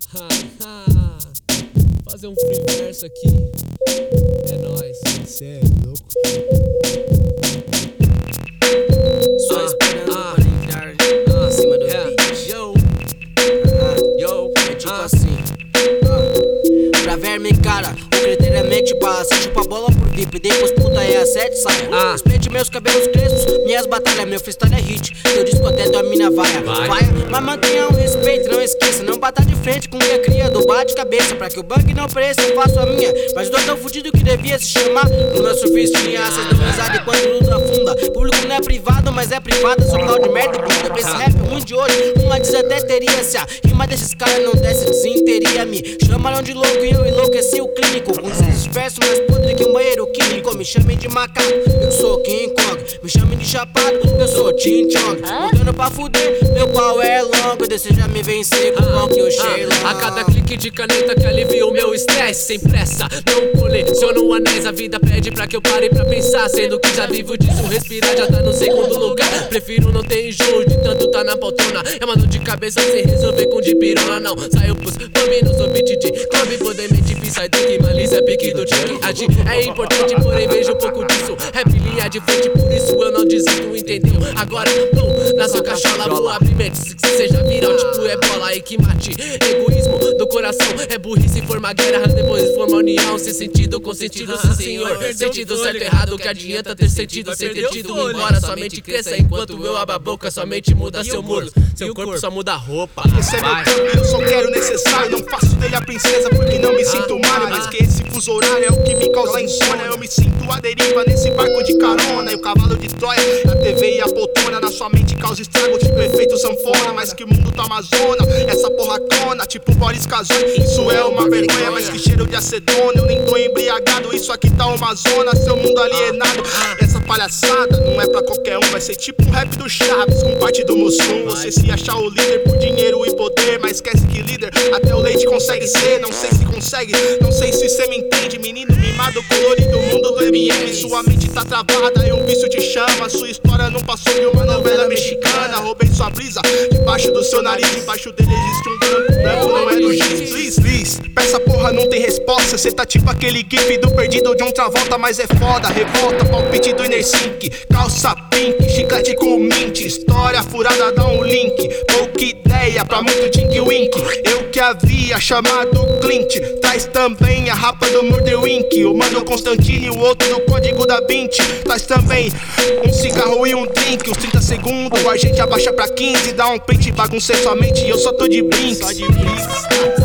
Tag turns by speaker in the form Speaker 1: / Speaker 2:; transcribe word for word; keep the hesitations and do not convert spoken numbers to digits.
Speaker 1: Fazer um free verso aqui. É nóis.
Speaker 2: Cê é louco.
Speaker 3: Só esperando ah, para entrar ah, acima do yeah. beat.
Speaker 1: Yo,
Speaker 3: uh-huh. Yo, é tipo ah. assim uh. Pra verme, cara, o critério é mente bala. Se chupa a bola por V I P, depois puta é a sete, sai ah. Respeite meus cabelos crespos, minhas batalhas, meu freestyle é hit. Teu disco até da mina vaia, vaia. Mas mantenha o respeito, não esqueça. Não bata de frente com quem é cria do bate cabeça. Pra que o bug não pareça, eu faço a minha. Mas eu tô tão fudido que devia se chamar Luna Surfistinha. Cês dão risada enquanto luta funda. Público não é privado, mas é privado. Sou tal de merda e bunda. Pra esse rap ruim de hoje, uma diz até teria. Se a rima desses caras não desce, desinteria. Me chamaram de louco e eu enlouqueci o clínico. Com esses versos mais podre que um banheiro químico. Me chamem de macaco, eu sou King Kong. Me chamem de chapado, eu sou Chin Chong. Montando pra fuder, meu pau é longo. Deseja me vencer com o que eu cheiro.
Speaker 1: A cada clique de caneta que alivia o meu estresse. Sem pressa, não coleciono anéis. A vida pede pra que eu pare pra pensar. Sendo que já vivo disso, respirar já tá no segundo lugar. Prefiro não ter enjoo de tanto tá na poltrona. É uma dor de cabeça sem resolver com de pirona. Não, saiu pros bambi, não sou beat de clube. Poder me difícil, sai daqui, malícia é pique do tique. Agir é importante, porém vejo um pouco disso. Rap linha de frente, por isso eu não desisto, entendeu? Agora, pum, na sua cachola vou abrir mente. Se seja viral, tipo é bola aí que mate. Egoísmo do coração é burrice, forma guerra, depois forma união. Sem sentido com sentido, sim senhor. Sentido certo e errado, que adianta ter sentido sem ter tido. Embora sua mente cresça enquanto eu abro a boca, sua mente muda seu muro. Seu corpo só muda a roupa.
Speaker 2: Esse é meu campo, eu só quero necessário. Não faço dele a princesa porque não me sinto Mario. Mas que esse fuso horário é o que me causa insônia. Eu me sinto a deriva nesse barco de carona. E o cavalo de Troia, a T V e a poltrona. Na sua mente causa estrago, tipo efeito sanfona. Mas que mundo tá Amazona, essa porra clona, tipo Boris Casoni. Isso é uma vergonha, mas que cheiro de acetona. Eu nem tô embriagado, isso aqui tá uma zona. Seu mundo alienado, essa palhaçada não é pra qualquer um. Vai ser tipo um rap do Chaves com parte do Mussum. Você se achar o líder por dinheiro e poder, mas esquece que líder até o leite consegue ser. Não sei se consegue, não sei se cê me entende. Menino mimado, colorido, mundo do M M. Sua mente tá travada e um vício te chama. Sua história não passou de uma novela mexicana. Roubei sua brisa debaixo do seu nariz. Embaixo dele existe um branco, branco não é do giz. Please, please, pra essa porra não tem resposta. Cê tá tipo aquele gif do perdido de um Travolta, mas é foda. Revolta, palpite do Inersync. Calça pink, chiclete com mint. História furada, dá um link. Pouca ideia pra muito Tink Wink. Eu que havia chamado Clint. Traz também a rapa do Murder Wink. O mano Constantine e o outro do código da Bint. Traz também um cigarro e um drink. Uns trinta segundos, a gente abaixa pra quinze. Dá um print, baguncei sua mente e eu só tô de brinks.